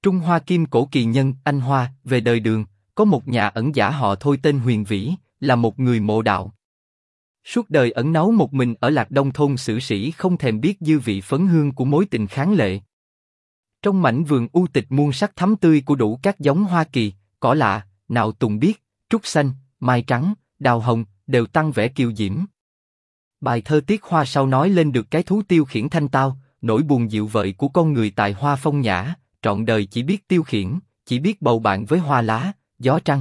Trung Hoa kim cổ kỳ nhân Anh Hoa, về đời Đường, có một nhà ẩn giả họ Thôi tên Huyền Vĩ, là một người mộ đạo. Suốt đời ẩn náu một mình ở Lạc Đông thôn xử sĩ không thèm biết dư vị phấn hương của mối tình kháng lệ. Trong mảnh vườn u tịch muôn sắc thắm tươi của đủ các giống hoa kỳ, cỏ lạ, nạo tùng biếc, trúc xanh, mai trắng, đào hồng, đều tăng vẻ kiều diễm. Bài thơ Tiết Hoa sau nói lên được cái thú tiêu khiển thanh tao, nỗi buồn dịu vợi của con người tài hoa phong nhã, trọn đời chỉ biết tiêu khiển, chỉ biết bầu bạn với hoa lá, gió trăng.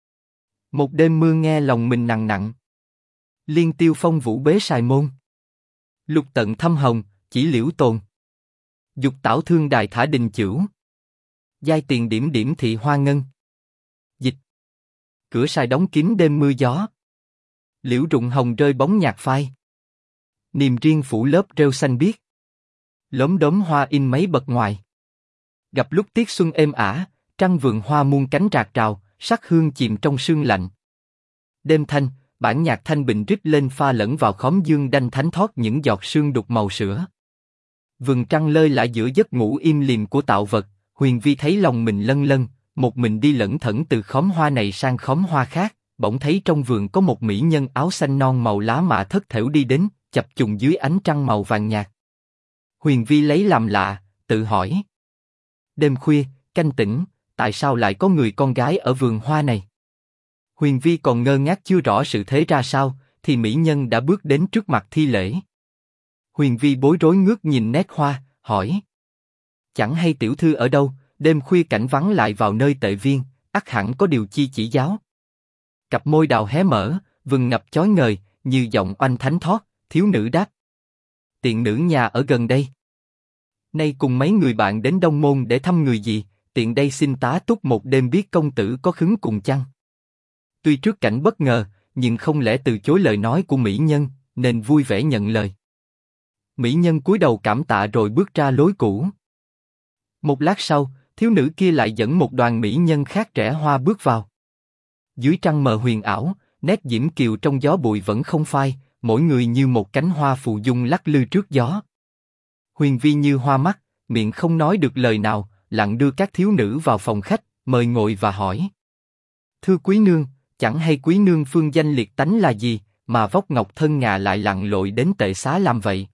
Một đêm mưa nghe lòng mình nặng nặng. Liên tiêu phong vũ bế sài môn. Lục tận thâm hồng, chỉ liễu tồn. Dục tảo thương đài thả đình chửu. Giai tiền điểm điểm thị hoa ngân. Dịch. Cửa sài đóng kín đêm mưa gió. Liễu rụng hồng rơi bóng nhạt phai. Niềm riêng phủ lớp rêu xanh biếc. Lốm đốm hoa in mấy bậc ngoài. Gặp lúc tiết xuân êm ả, trăng vườn hoa muôn cánh rạc rào, sắc hương chìm trong sương lạnh. Đêm thanh, bản nhạc thanh bình rít lên pha lẫn vào khóm dương đanh thánh thót những giọt sương đục màu sữa. Vườn trăng lơi lả giữa giấc ngủ im lìm của tạo vật, Huyền Vi thấy lòng mình lân lân, một mình đi lẩn thẩn từ khóm hoa này sang khóm hoa khác, bỗng thấy trong vườn có một mỹ nhân áo xanh non màu lá mạ thất thểu đi đến, chập trùng dưới ánh trăng màu vàng nhạt. Huyền Vi lấy làm lạ, tự hỏi. Đêm khuya, canh tỉnh, tại sao lại có người con gái ở vườn hoa này? Huyền Vi còn ngơ ngác chưa rõ sự thế ra sao, thì mỹ nhân đã bước đến trước mặt thi lễ. Huyền Vi bối rối ngước nhìn nét hoa, hỏi. Chẳng hay tiểu thư ở đâu, đêm khuya cảnh vắng lại vào nơi tệ viên, ắt hẳn có điều chi chỉ giáo. Cặp môi đào hé mở, vừng ngập chói ngời, như giọng oanh thánh thót, thiếu nữ đáp. Tiện nữ nhà ở gần đây. Nay cùng mấy người bạn đến Đông Môn để thăm người gì, tiện đây xin tá túc một đêm biết công tử có khứng cùng chăng. Tuy trước cảnh bất ngờ, nhưng không lẽ từ chối lời nói của mỹ nhân, nên vui vẻ nhận lời. Mỹ nhân cúi đầu cảm tạ rồi bước ra lối cũ. Một lát sau, thiếu nữ kia lại dẫn một đoàn mỹ nhân khác trẻ hoa bước vào. Dưới trăng mờ huyền ảo, nét diễm kiều trong gió bụi vẫn không phai, mỗi người như một cánh hoa phù dung lắc lư trước gió. Huyền Vi như hoa mắt, miệng không nói được lời nào, lặng đưa các thiếu nữ vào phòng khách, mời ngồi và hỏi. Thưa quý nương, chẳng hay quý nương phương danh liệt tánh là gì, mà vóc ngọc thân ngà lại lặn lội đến tệ xá làm vậy?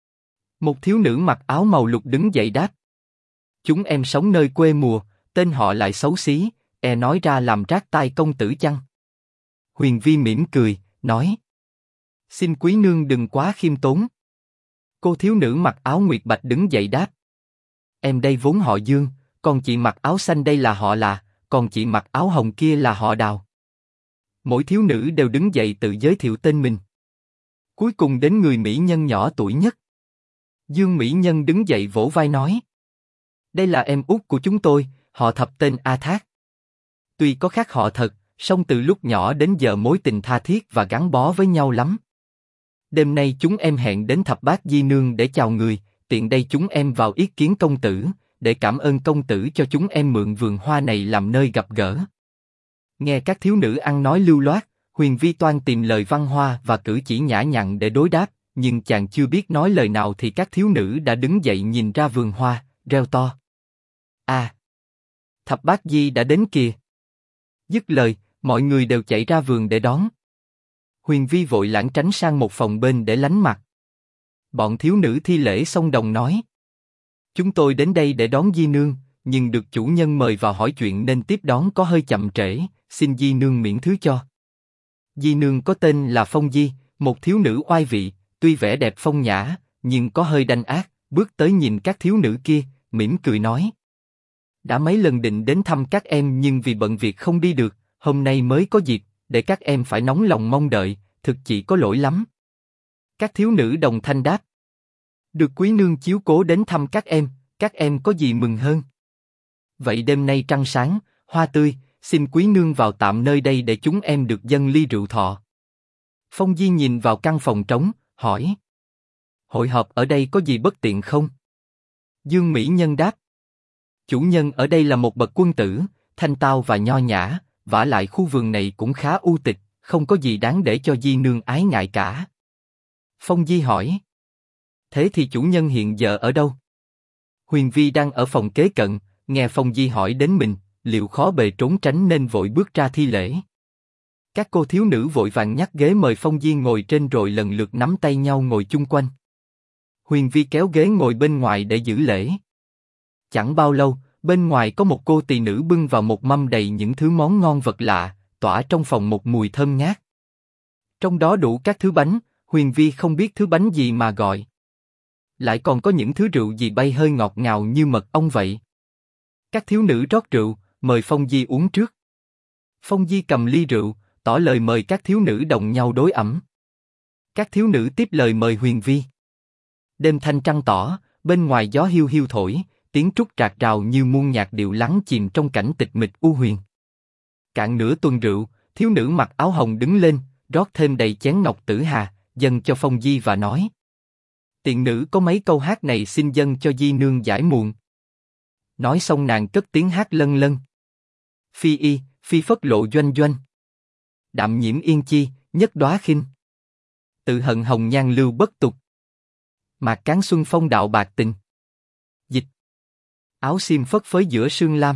Một thiếu nữ mặc áo màu lục đứng dậy đáp. Chúng em sống nơi quê mùa, tên họ lại xấu xí, e nói ra làm rát tai công tử chăng? Huyền Vi mỉm cười, nói. Xin quý nương đừng quá khiêm tốn. Cô thiếu nữ mặc áo nguyệt bạch đứng dậy đáp. Em đây vốn họ Dương, còn chị mặc áo xanh đây là họ Là, còn chị mặc áo hồng kia là họ Đào. Mỗi thiếu nữ đều đứng dậy tự giới thiệu tên mình. Cuối cùng đến người mỹ nhân nhỏ tuổi nhất. Dương mỹ nhân đứng dậy vỗ vai nói. Đây là em út của chúng tôi, họ Thập tên A Thác. Tuy có khác họ thật, song từ lúc nhỏ đến giờ mối tình tha thiết và gắn bó với nhau lắm. Đêm nay chúng em hẹn đến Thập Bát Di Nương để chào người, tiện đây chúng em vào yết kiến công tử, để cảm ơn công tử cho chúng em mượn vườn hoa này làm nơi gặp gỡ. Nghe các thiếu nữ ăn nói lưu loát, Huyền Vi toan tìm lời văn hoa và cử chỉ nhã nhặn để đối đáp, nhưng chàng chưa biết nói lời nào thì các thiếu nữ đã đứng dậy nhìn ra vườn hoa, reo to. À! Thập Bát Di đã đến kìa! Dứt lời, mọi người đều chạy ra vườn để đón. Huyền Vi vội lảng tránh sang một phòng bên để lánh mặt. Bọn thiếu nữ thi lễ xong đồng nói. Chúng tôi đến đây để đón Di Nương, nhưng được chủ nhân mời vào hỏi chuyện nên tiếp đón có hơi chậm trễ, xin Di Nương miễn thứ cho. Di Nương có tên là Phong Di, một thiếu nữ oai vị, tuy vẻ đẹp phong nhã, nhưng có hơi đanh ác, bước tới nhìn các thiếu nữ kia, mỉm cười nói. Đã mấy lần định đến thăm các em nhưng vì bận việc không đi được, hôm nay mới có dịp, để các em phải nóng lòng mong đợi, thực chỉ có lỗi lắm. Các thiếu nữ đồng thanh đáp. Được quý nương chiếu cố đến thăm các em có gì mừng hơn. Vậy đêm nay trăng sáng, hoa tươi, xin quý nương vào tạm nơi đây để chúng em được dâng ly rượu thọ. Phong Di nhìn vào căn phòng trống, hỏi. Hội họp ở đây có gì bất tiện không? Dương mỹ nhân đáp. Chủ nhân ở đây là một bậc quân tử, thanh tao và nho nhã, vả lại khu vườn này cũng khá u tịch, không có gì đáng để cho Di nương ái ngại cả. Phong Di hỏi. Thế thì chủ nhân hiện giờ ở đâu? Huyền Vi đang ở phòng kế cận, nghe Phong Di hỏi đến mình, liệu khó bề trốn tránh nên vội bước ra thi lễ. Các cô thiếu nữ vội vàng nhắc ghế mời Phong Di ngồi trên rồi lần lượt nắm tay nhau ngồi chung quanh. Huyền Vi kéo ghế ngồi bên ngoài để giữ lễ. Chẳng bao lâu, bên ngoài có một cô tỳ nữ bưng vào một mâm đầy những thứ món ngon vật lạ, tỏa trong phòng một mùi thơm ngát. Trong đó đủ các thứ bánh, Huyền Vi không biết thứ bánh gì mà gọi. Lại còn có những thứ rượu gì bay hơi ngọt ngào như mật ong vậy. Các thiếu nữ rót rượu, mời Phong Di uống trước. Phong Di cầm ly rượu, tỏ lời mời các thiếu nữ đồng nhau đối ẩm. Các thiếu nữ tiếp lời mời Huyền Vi. Đêm thanh trăng tỏ, bên ngoài gió hiu hiu thổi, tiếng trúc rạc rào như muôn nhạc điệu lắng chìm trong cảnh tịch mịch u huyền. Cạn nửa tuần rượu, thiếu nữ mặc áo hồng đứng lên, rót thêm đầy chén ngọc tử hà, dâng cho Phong Di và nói: tiện nữ có mấy câu hát này xin dâng cho Di nương giải muộn. Nói xong nàng cất tiếng hát lân lân. Phi y, phi phất lộ doanh doanh. Đạm nhiễm yên chi, nhất đóa khinh. Tự hận hồng nhan lưu bất tục. Mạc cán xuân phong đạo bạc tình. Dịch. Áo xiêm phất phới giữa sương lam.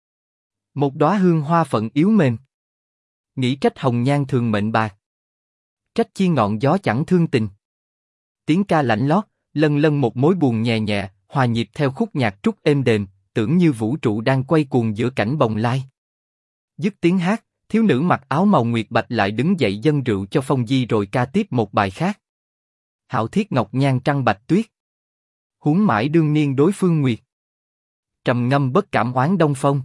Một đóa hương hoa phận yếu mềm. Nghĩ trách hồng nhan thường mệnh bạc. Trách chi ngọn gió chẳng thương tình. Tiếng ca lạnh lót, lân lân một mối buồn nhẹ nhẹ, hòa nhịp theo khúc nhạc trúc êm đềm, tưởng như vũ trụ đang quay cuồng giữa cảnh bồng lai. Dứt tiếng hát, thiếu nữ mặc áo màu nguyệt bạch lại đứng dậy dâng rượu cho Phong Di rồi ca tiếp một bài khác. Hạo thiết ngọc nhan trăng bạch tuyết. Huống mãi đương niên đối phương nguyệt. Trầm ngâm bất cảm oán đông phong.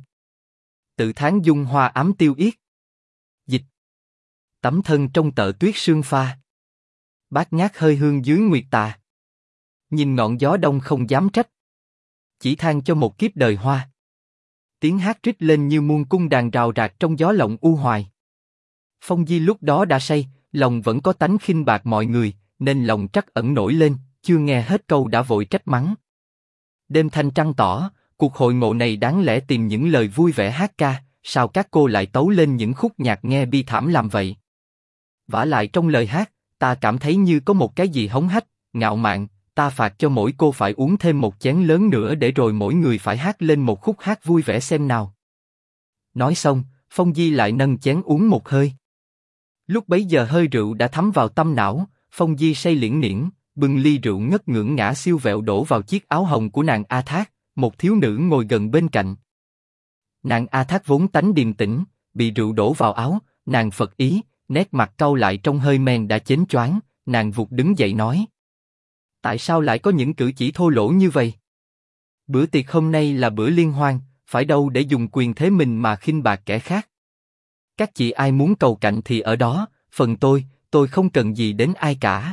Tự tháng dung hoa ám tiêu yết. Dịch. Tấm thân trong tợ tuyết sương pha. Bát ngát hơi hương dưới nguyệt tà. Nhìn ngọn gió đông không dám trách. Chỉ than cho một kiếp đời hoa. Tiếng hát rít lên như muôn cung đàn rào rạc trong gió lộng u hoài. Phong Di lúc đó đã say, lòng vẫn có tánh khinh bạc mọi người, nên lòng trắc ẩn nổi lên, chưa nghe hết câu đã vội trách mắng. Đêm thanh trăng tỏ, cuộc hội ngộ này đáng lẽ tìm những lời vui vẻ hát ca, sao các cô lại tấu lên những khúc nhạc nghe bi thảm làm vậy? Vả lại trong lời hát, ta cảm thấy như có một cái gì hống hách, ngạo mạn, ta phạt cho mỗi cô phải uống thêm một chén lớn nữa để rồi mỗi người phải hát lên một khúc hát vui vẻ xem nào. Nói xong, Phong Di lại nâng chén uống một hơi. Lúc bấy giờ hơi rượu đã thấm vào tâm não, Phong Di say liễn niễn, bưng ly rượu ngất ngưỡng ngã siêu vẹo đổ vào chiếc áo hồng của nàng A Thác, một thiếu nữ ngồi gần bên cạnh. Nàng A Thác vốn tánh điềm tĩnh, bị rượu đổ vào áo, nàng phật ý, nét mặt cau lại trong hơi men đã chến choáng, nàng vụt đứng dậy nói: tại sao lại có những cử chỉ thô lỗ như vậy? Bữa tiệc hôm nay là bữa liên hoan, phải đâu để dùng quyền thế mình mà khinh bạc kẻ khác. Các chị ai muốn cầu cạnh thì ở đó, phần tôi không cần gì đến ai cả.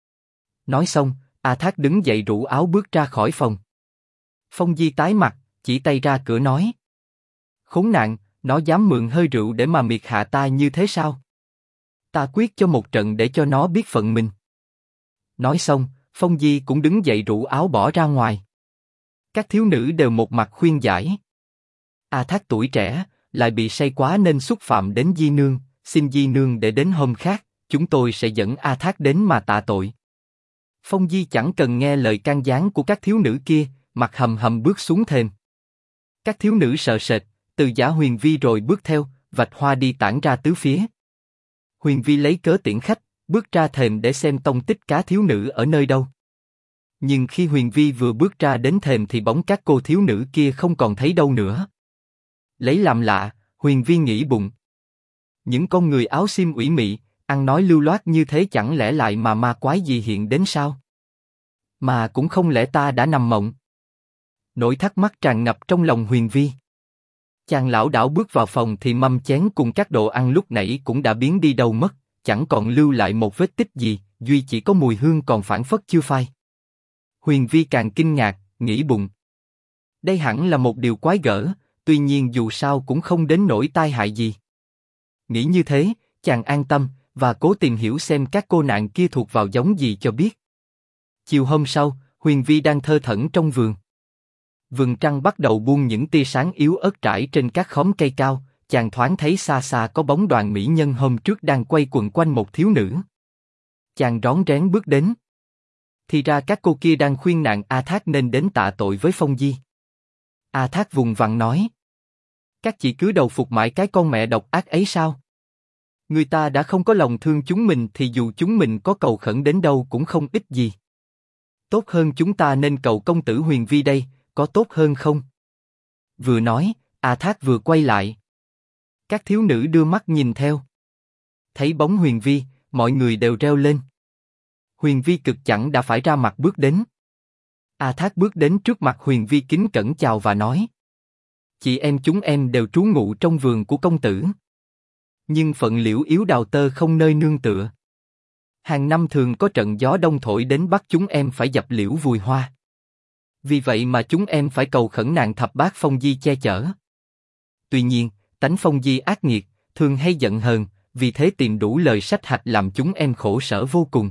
Nói xong, A Thác đứng dậy rủ áo bước ra khỏi phòng. Phong Di tái mặt, chỉ tay ra cửa nói: khốn nạn, nó dám mượn hơi rượu để mà miệt hạ ta như thế sao? Ta quyết cho một trận để cho nó biết phận mình. Nói xong, Phong Di cũng đứng dậy rủ áo bỏ ra ngoài. Các thiếu nữ đều một mặt khuyên giải. A Thác tuổi trẻ, lại bị say quá nên xúc phạm đến Di nương, xin Di nương để đến hôm khác, chúng tôi sẽ dẫn A Thác đến mà tạ tội. Phong Di chẳng cần nghe lời can gián của các thiếu nữ kia, mặt hầm hầm bước xuống thềm. Các thiếu nữ sợ sệt, từ giả Huyền Vi rồi bước theo, vạch hoa đi tản ra tứ phía. Huyền Vi lấy cớ tiễn khách, bước ra thềm để xem tông tích cá thiếu nữ ở nơi đâu. Nhưng khi Huyền Vi vừa bước ra đến thềm thì bóng các cô thiếu nữ kia không còn thấy đâu nữa. Lấy làm lạ, Huyền Vi nghĩ bụng: những con người áo xiêm ủy mị, ăn nói lưu loát như thế chẳng lẽ lại mà ma quái gì hiện đến sao? Mà cũng không lẽ ta đã nằm mộng? Nỗi thắc mắc tràn ngập trong lòng Huyền Vi. Chàng lão đảo bước vào phòng thì mâm chén cùng các đồ ăn lúc nãy cũng đã biến đi đâu mất, chẳng còn lưu lại một vết tích gì, duy chỉ có mùi hương còn phảng phất chưa phai. Huyền Vi càng kinh ngạc, nghĩ bụng: đây hẳn là một điều quái gở, tuy nhiên dù sao cũng không đến nỗi tai hại gì. Nghĩ như thế, chàng an tâm và cố tìm hiểu xem các cô nạn kia thuộc vào giống gì cho biết. Chiều hôm sau, Huyền Vi đang thơ thẩn trong vườn. Vườn trăng bắt đầu buông những tia sáng yếu ớt trải trên các khóm cây cao, chàng thoáng thấy xa xa có bóng đoàn mỹ nhân hôm trước đang quay quần quanh một thiếu nữ. Chàng rón rén bước đến. Thì ra các cô kia đang khuyên nàng A Thác nên đến tạ tội với Phong Di. A Thác vùng vằng nói. Các chị cứ đầu phục mãi cái con mẹ độc ác ấy sao? Người ta đã không có lòng thương chúng mình thì dù chúng mình có cầu khẩn đến đâu cũng không ích gì. Tốt hơn chúng ta nên cầu công tử Huyền Vi đây, có tốt hơn không? Vừa nói, A Thác vừa quay lại. Các thiếu nữ đưa mắt nhìn theo. Thấy bóng Huyền Vi, mọi người đều reo lên. Huyền Vi cực chẳng đã phải ra mặt bước đến. A Thác bước đến trước mặt Huyền Vi kính cẩn chào và nói. Chị em chúng em đều trú ngụ trong vườn của công tử. Nhưng phận liễu yếu đào tơ không nơi nương tựa. Hàng năm thường có trận gió đông thổi đến bắt chúng em phải dập liễu vùi hoa. Vì vậy mà chúng em phải cầu khẩn nàng thập bát Phong Di che chở. Tuy nhiên, tánh Phong Di ác nghiệt, thường hay giận hờn, vì thế tìm đủ lời sách hạch làm chúng em khổ sở vô cùng.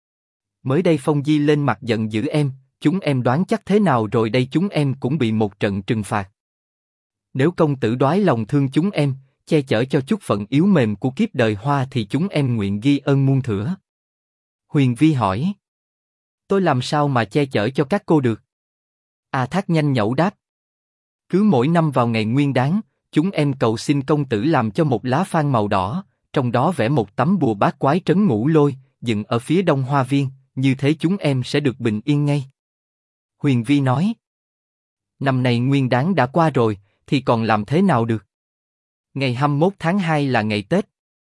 Mới đây Phong Di lên mặt giận dữ em, chúng em đoán chắc thế nào rồi đây chúng em cũng bị một trận trừng phạt. Nếu công tử đoái lòng thương chúng em, che chở cho chút phận yếu mềm của kiếp đời hoa thì chúng em nguyện ghi ơn muôn thửa. Huyền Vi hỏi. Tôi làm sao mà che chở cho các cô được? A Thác nhanh nhẩu đáp. Cứ mỗi năm vào ngày Nguyên Đán, chúng em cầu xin công tử làm cho một lá phan màu đỏ, trong đó vẽ một tấm bùa bát quái trấn ngũ lôi, dựng ở phía đông hoa viên, như thế chúng em sẽ được bình yên ngay. Huyền Vi nói. Năm nay Nguyên Đán đã qua rồi, thì còn làm thế nào được? Ngày 21 tháng 2 là ngày Tết.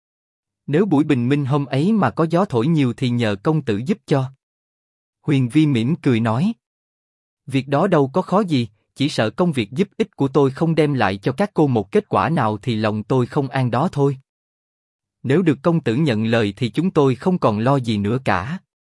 Nếu buổi bình minh hôm ấy mà có gió thổi nhiều thì nhờ công tử giúp cho. Huyền Vi mỉm cười nói. Việc đó đâu có khó gì, chỉ sợ công việc giúp ích của tôi không đem lại cho các cô một kết quả nào thì lòng tôi không an đó thôi. Nếu được công tử nhận lời thì chúng tôi không còn lo gì nữa cả.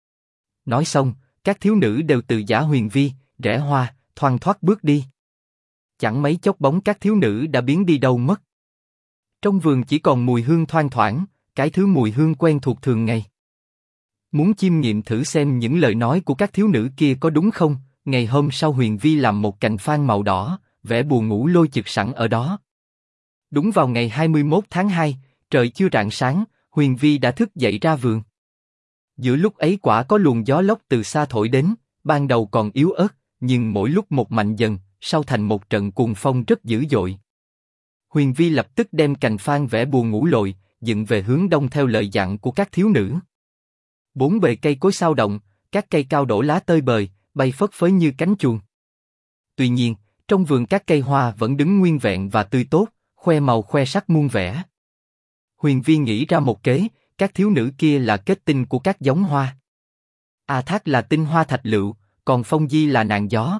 Nói xong, các thiếu nữ đều từ giã Huyền Vi, rẽ hoa, thoăn thoắt bước đi. Chẳng mấy chốc bóng các thiếu nữ đã biến đi đâu mất. Trong vườn chỉ còn mùi hương thoang thoảng, cái thứ mùi hương quen thuộc thường ngày. Muốn chiêm nghiệm thử xem những lời nói của các thiếu nữ kia có đúng không, ngày hôm sau Huyền Vi làm một cành phan màu đỏ, vẽ bùa ngũ lôi chực sẵn ở đó. Đúng vào ngày 21 tháng 2, trời chưa rạng sáng, Huyền Vi đã thức dậy ra vườn. Giữa lúc ấy quả có luồng gió lốc từ xa thổi đến, ban đầu còn yếu ớt, nhưng mỗi lúc một mạnh dần, sau thành một trận cuồng phong rất dữ dội. Huyền Vi lập tức đem cành phan vẽ bùa ngũ lôi, dựng về hướng đông theo lời dặn của các thiếu nữ. Bốn bề cây cối xao động, các cây cao đổ lá tơi bời, bay phất phới như cánh chuồn. Tuy nhiên, trong vườn các cây hoa vẫn đứng nguyên vẹn và tươi tốt, khoe màu khoe sắc muôn vẻ. Huyền Vi nghĩ ra một kế, các thiếu nữ kia là kết tinh của các giống hoa. A Thác là tinh hoa thạch lựu, còn Phong Di là nàng gió.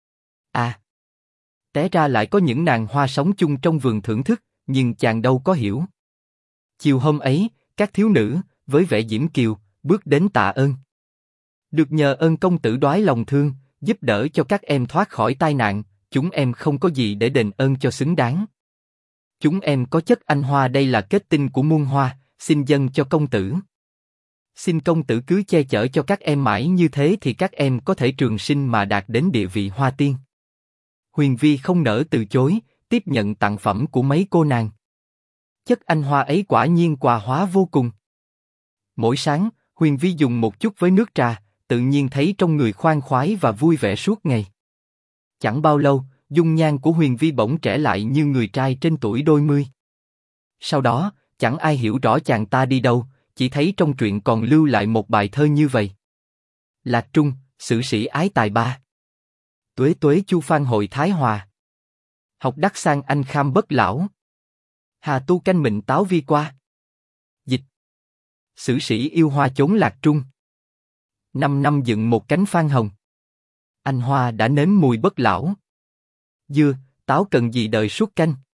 Té ra lại có những nàng hoa sống chung trong vườn thưởng thức, nhưng chàng đâu có hiểu. Chiều hôm ấy, các thiếu nữ, với vẻ diễm kiều, bước đến tạ ơn. Được nhờ ơn công tử đoái lòng thương, giúp đỡ cho các em thoát khỏi tai nạn, chúng em không có gì để đền ơn cho xứng đáng. Chúng em có chất anh hoa đây là kết tinh của muôn hoa, xin dâng cho công tử. Xin công tử cứ che chở cho các em mãi như thế thì các em có thể trường sinh mà đạt đến địa vị hoa tiên. Huyền Vi không nỡ từ chối, tiếp nhận tặng phẩm của mấy cô nàng. Chất anh hoa ấy quả nhiên quà hóa vô cùng. Mỗi sáng, Huyền Vi dùng một chút với nước trà, tự nhiên thấy trong người khoan khoái và vui vẻ suốt ngày. Chẳng bao lâu, dung nhan của Huyền Vi bỗng trẻ lại như người trai trên tuổi đôi mươi. Sau đó, chẳng ai hiểu rõ chàng ta đi đâu, chỉ thấy trong truyện còn lưu lại một bài thơ như vậy. Lạc Trung, sử sĩ ái tài ba. Tuế tuế chu phan hội thái hòa. Học đắc sang anh kham bất lão. Hà tu canh mịn táo vi qua. Dịch. Sử sĩ yêu hoa chốn Lạc Trung. 5 năm dựng một cánh phan hồng. Anh hoa đã nếm mùi bất lão. Dưa, táo cần gì đời suốt canh.